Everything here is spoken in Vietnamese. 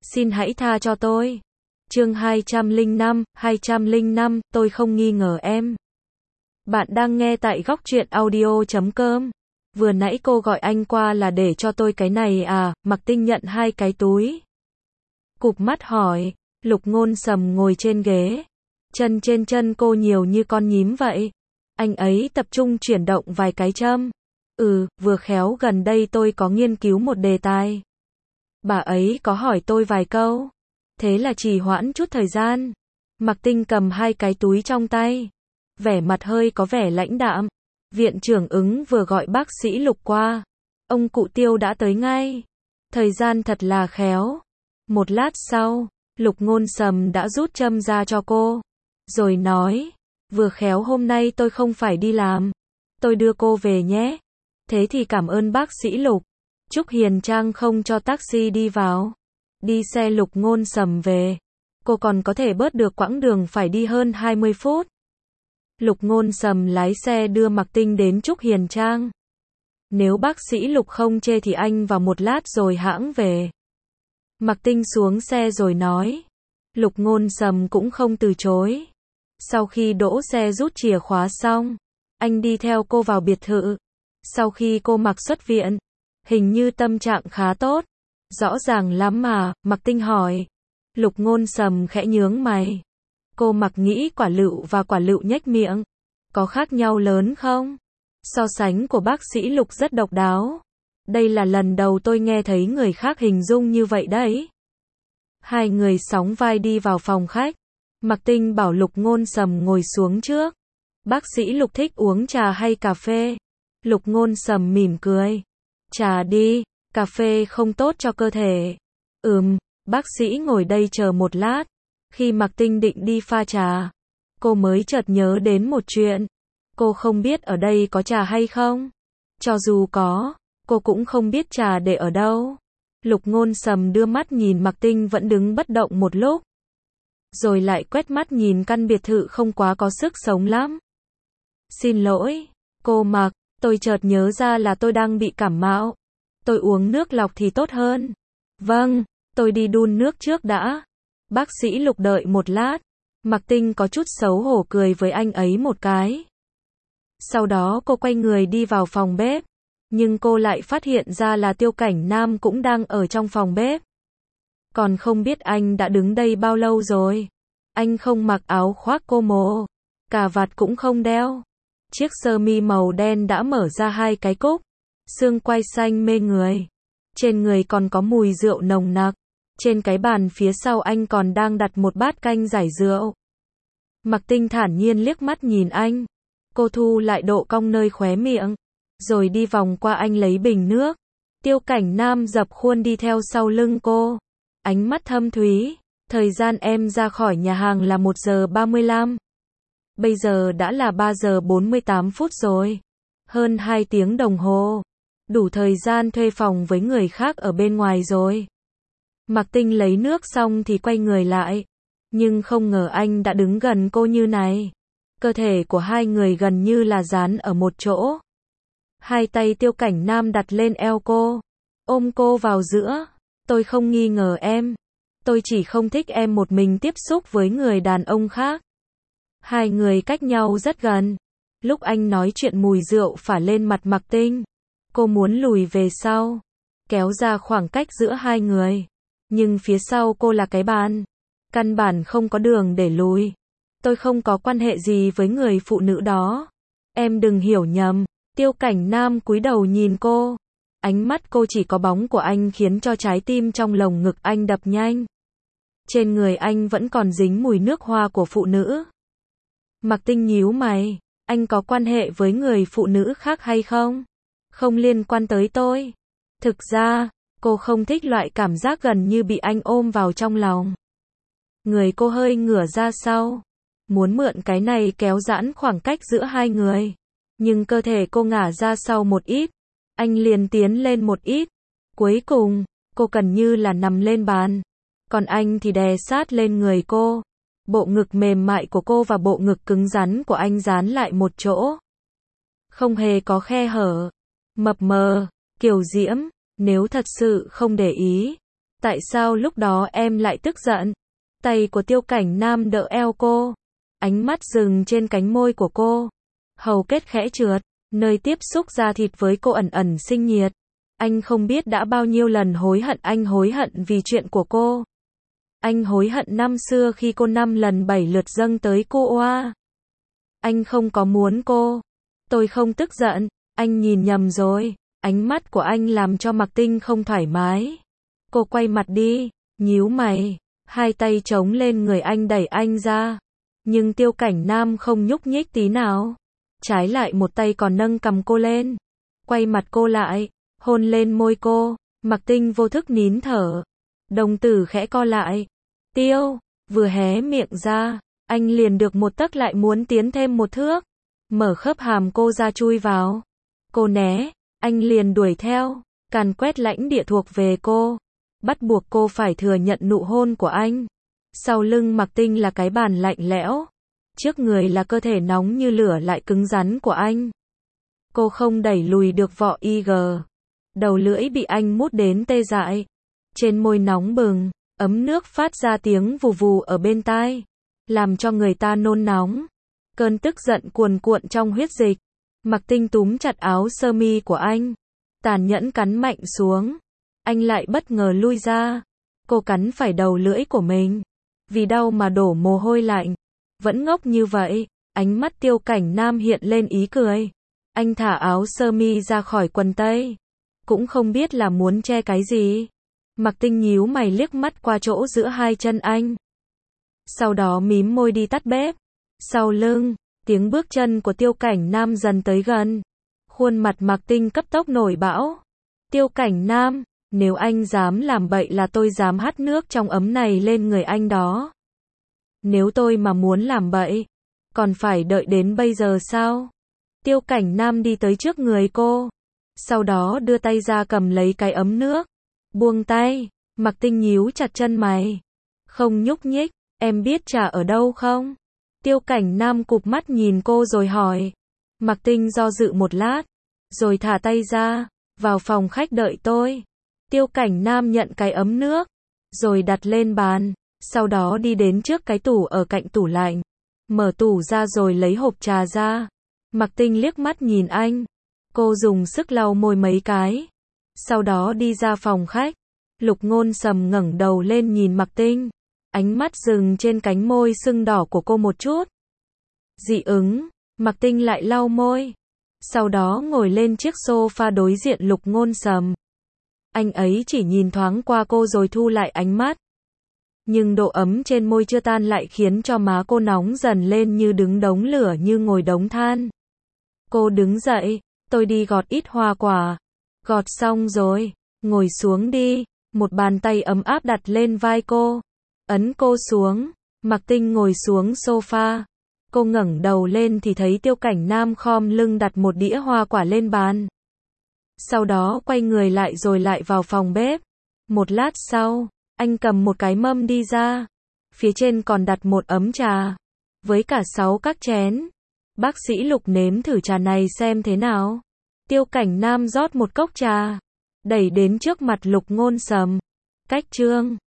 Xin hãy tha cho tôi. Chương 205, tôi không nghi ngờ em. Bạn đang nghe tại góc truyện audio.com. Vừa nãy cô gọi anh qua là để cho tôi cái này à? Mạc Tinh nhận 2 cái túi. Cụp mắt hỏi. Lục Ngôn Sầm ngồi trên ghế. Chân trên chân cô nhiều như con nhím vậy. Anh ấy tập trung chuyển động vài cái châm. Vừa khéo gần đây tôi có nghiên cứu một đề tài. Bà ấy có hỏi tôi vài câu. Thế là trì hoãn chút thời gian. Mạc Tinh cầm 2 cái túi trong tay. Vẻ mặt hơi có vẻ lãnh đạm. Viện trưởng Ứng vừa gọi bác sĩ Lục qua. Ông cụ Tiêu đã tới ngay. Thời gian thật là khéo. Một lát sau, Lục Ngôn Sầm đã rút châm ra cho cô. Rồi nói, vừa khéo hôm nay tôi không phải đi làm. Tôi đưa cô về nhé. Thế thì cảm ơn bác sĩ Lục. Trúc Hiền Trang không cho taxi đi vào. Đi xe Lục Ngôn Sầm về. Cô còn có thể bớt được quãng đường phải đi hơn 20 phút. Lục Ngôn Sầm lái xe đưa Mạc Tinh đến Trúc Hiền Trang. Nếu bác sĩ Lục không chê thì anh vào một lát rồi hãng về. Mạc Tinh xuống xe rồi nói. Lục Ngôn Sầm cũng không từ chối. Sau khi đỗ xe rút chìa khóa xong, anh đi theo cô vào biệt thự. Sau khi cô Mạc xuất viện, hình như tâm trạng khá tốt. Rõ ràng lắm mà, Mạc Tinh hỏi. Lục Ngôn Sầm khẽ nhướng mày. Cô Mạc nghĩ quả lựu và quả lựu nhếch miệng. Có khác nhau lớn không? So sánh của bác sĩ Lục rất độc đáo. Đây là lần đầu tôi nghe thấy người khác hình dung như vậy đấy. Hai người sóng vai đi vào phòng khách. Mạc Tinh bảo Lục Ngôn Sầm ngồi xuống trước. Bác sĩ Lục thích uống trà hay cà phê? Lục Ngôn Sầm mỉm cười. Trà đi, cà phê không tốt cho cơ thể. Bác sĩ ngồi đây chờ một lát. Khi Mạc Tinh định đi pha trà, cô mới chợt nhớ đến một chuyện. Cô không biết ở đây có trà hay không. Cho dù có, cô cũng không biết trà để ở đâu. Lục Ngôn Sầm đưa mắt nhìn Mạc Tinh vẫn đứng bất động một lúc. Rồi lại quét mắt nhìn căn biệt thự không quá có sức sống lắm. Xin lỗi, cô Mạc, tôi chợt nhớ ra là tôi đang bị cảm mạo. Tôi uống nước lọc thì tốt hơn. Vâng, tôi đi đun nước trước đã. Bác sĩ Lục đợi một lát. Mạc Tinh có chút xấu hổ cười với anh ấy một cái. Sau đó cô quay người đi vào phòng bếp. Nhưng cô lại phát hiện ra là Tiêu Cảnh Nam cũng đang ở trong phòng bếp. Còn không biết anh đã đứng đây bao lâu rồi. Anh không mặc áo khoác cô mồ. Cà vạt cũng không đeo. Chiếc sơ mi màu đen đã mở ra 2 cái cúc. Xương quai xanh mê người. Trên người còn có mùi rượu nồng nặc. Trên cái bàn phía sau anh còn đang đặt một bát canh giải rượu. Mạc Tinh thản nhiên liếc mắt nhìn anh. Cô thu lại độ cong nơi khóe miệng. Rồi đi vòng qua anh lấy bình nước. Tiêu Cảnh Nam dập khuôn đi theo sau lưng cô. Ánh mắt thâm thúy. Thời gian em ra khỏi nhà hàng là 1 giờ 35. Bây giờ đã là 3 giờ 48 phút rồi. Hơn 2 tiếng đồng hồ. Đủ thời gian thuê phòng với người khác ở bên ngoài rồi. Mạc Tinh lấy nước xong thì quay người lại. Nhưng không ngờ anh đã đứng gần cô như này. Cơ thể của hai người gần như là dán ở một chỗ. 2 tay Tiêu Cảnh Nam đặt lên eo cô. Ôm cô vào giữa. Tôi không nghi ngờ em. Tôi chỉ không thích em một mình tiếp xúc với người đàn ông khác. Hai người cách nhau rất gần. Lúc anh nói chuyện mùi rượu phả lên mặt Mạc Tinh. Cô muốn lùi về sau. Kéo ra khoảng cách giữa hai người. Nhưng phía sau cô là cái bàn. Căn bản không có đường để lùi. Tôi không có quan hệ gì với người phụ nữ đó. Em đừng hiểu nhầm. Tiêu Cảnh Nam cúi đầu nhìn cô. Ánh mắt cô chỉ có bóng của anh khiến cho trái tim trong lồng ngực anh đập nhanh. Trên người anh vẫn còn dính mùi nước hoa của phụ nữ. Mạc Tinh nhíu mày. Anh có quan hệ với người phụ nữ khác hay không? Không liên quan tới tôi. Thực ra, cô không thích loại cảm giác gần như bị anh ôm vào trong lòng. Người cô hơi ngửa ra sau. Muốn mượn cái này kéo giãn khoảng cách giữa hai người. Nhưng cơ thể cô ngả ra sau một ít. Anh liền tiến lên một ít. Cuối cùng, cô gần như là nằm lên bàn. Còn anh thì đè sát lên người cô. Bộ ngực mềm mại của cô và bộ ngực cứng rắn của anh dán lại một chỗ. Không hề có khe hở. Mập mờ, kiều diễm. Nếu thật sự không để ý, Tại sao lúc đó em lại tức giận? Tay của Tiêu Cảnh Nam đỡ eo cô. Ánh mắt dừng trên cánh môi của cô. Hầu kết khẽ trượt. Nơi tiếp xúc da thịt với cô ẩn ẩn sinh nhiệt. Anh không biết đã bao nhiêu lần hối hận, anh hối hận vì chuyện của cô. Anh hối hận năm xưa khi cô 5 lần 7 lượt dâng tới cô oa. Anh không có muốn cô. Tôi không tức giận, anh nhìn nhầm rồi. Ánh mắt của anh làm cho Mạc Tinh không thoải mái. Cô quay mặt đi, nhíu mày, hai tay chống lên người anh đẩy anh ra. Nhưng Tiêu Cảnh Nam không nhúc nhích tí nào. Trái lại một tay còn nâng cằm cô lên. Quay mặt cô lại, hôn lên môi cô. Mạc Tinh vô thức nín thở. Đồng tử khẽ co lại. Tiêu, vừa hé miệng ra, anh liền được một tấc lại muốn tiến thêm một thước. Mở khớp hàm cô ra chui vào. Cô né, anh liền đuổi theo, càn quét lãnh địa thuộc về cô. Bắt buộc cô phải thừa nhận nụ hôn của anh. Sau lưng Mạc Tinh là cái bàn lạnh lẽo. Trước người là cơ thể nóng như lửa lại cứng rắn của anh. Cô không đẩy lùi được vỏ IG. Đầu lưỡi bị anh mút đến tê dại. Trên môi nóng bừng, ấm nước phát ra tiếng vù vù ở bên tai. Làm cho người ta nôn nóng. Cơn tức giận cuồn cuộn trong huyết dịch. Mạc Tinh túm chặt áo sơ mi của anh. Tàn nhẫn cắn mạnh xuống. Anh lại bất ngờ lui ra. Cô cắn phải đầu lưỡi của mình. Vì đau mà đổ mồ hôi lạnh. Vẫn ngốc như vậy. Ánh mắt Tiêu Cảnh Nam hiện lên ý cười. Anh thả áo sơ mi ra khỏi quần tây. Cũng không biết là muốn che cái gì. Mạc Tinh nhíu mày liếc mắt qua chỗ giữa hai chân anh. Sau đó mím môi đi tắt bếp. Sau lưng, tiếng bước chân của Tiêu Cảnh Nam dần tới gần. Khuôn mặt Mạc Tinh cấp tốc nổi bão. Tiêu Cảnh Nam, nếu anh dám làm bậy là tôi dám hắt nước trong ấm này lên người anh đó. Nếu tôi mà muốn làm bậy, còn phải đợi đến bây giờ sao? Tiêu Cảnh Nam đi tới trước người cô. Sau đó đưa tay ra cầm lấy cái ấm nước. Buông tay, Mạc Tinh nhíu chặt chân mày. Không nhúc nhích, em biết trà ở đâu không? Tiêu Cảnh Nam cụp mắt nhìn cô rồi hỏi. Mạc Tinh do dự một lát, rồi thả tay ra, vào phòng khách đợi tôi. Tiêu Cảnh Nam nhận cái ấm nước, rồi đặt lên bàn, sau đó đi đến trước cái tủ ở cạnh tủ lạnh. Mở tủ ra rồi lấy hộp trà ra. Mạc Tinh liếc mắt nhìn anh. Cô dùng sức lau môi mấy cái. Sau đó đi ra phòng khách. Lục Ngôn Sầm ngẩng đầu lên nhìn Mạc Tinh. Ánh mắt dừng trên cánh môi sưng đỏ của cô một chút. Dị ứng, Mạc Tinh lại lau môi. Sau đó ngồi lên chiếc sofa đối diện Lục Ngôn Sầm. Anh ấy chỉ nhìn thoáng qua cô rồi thu lại ánh mắt. Nhưng độ ấm trên môi chưa tan lại khiến cho má cô nóng dần lên như đứng đống lửa như ngồi đống than. Cô đứng dậy, tôi đi gọt ít hoa quả. Gọt xong rồi, ngồi xuống đi. Một bàn tay ấm áp đặt lên vai cô. Ấn cô xuống, Mạc Tinh ngồi xuống sofa. Cô ngẩng đầu lên thì thấy Tiêu Cảnh Nam khom lưng đặt một đĩa hoa quả lên bàn. Sau đó quay người lại rồi lại vào phòng bếp. Một lát sau, anh cầm một cái mâm đi ra. Phía trên còn đặt một ấm trà. Với cả 6 các chén. Bác sĩ Lục nếm thử trà này xem thế nào. Tiêu Cảnh Nam rót một cốc trà. Đẩy đến trước mặt Lục Ngôn Sầm. Cách chương